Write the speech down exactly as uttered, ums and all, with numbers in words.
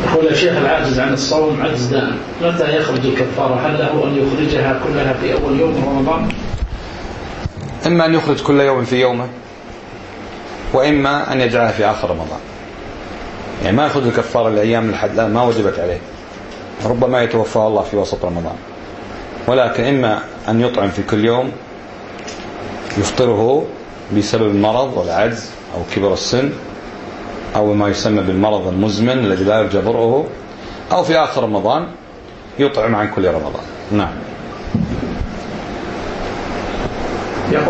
يقول يا شيخ العاجز عن الصوم عجز دائم، متى يخرج الكفارة؟ هل له أن يخرجها كلها في أول يوم من رمضان؟ إما أن يخرج كل يوم في يومه، وإما أن يجعلها في آخر رمضان. يعني ما يأخذ الكفارة الأيام الحد ما وجبت عليه، ربما يتوفاه الله في وسط رمضان، ولكن إما أن يطعم في كل يوم يفطره بسبب المرض والعجز أو كبر السن أو ما يسمى بالمرض المزمن الذي لا يرجى برؤه، أو في آخر رمضان يطعم عن كل رمضان. نعم.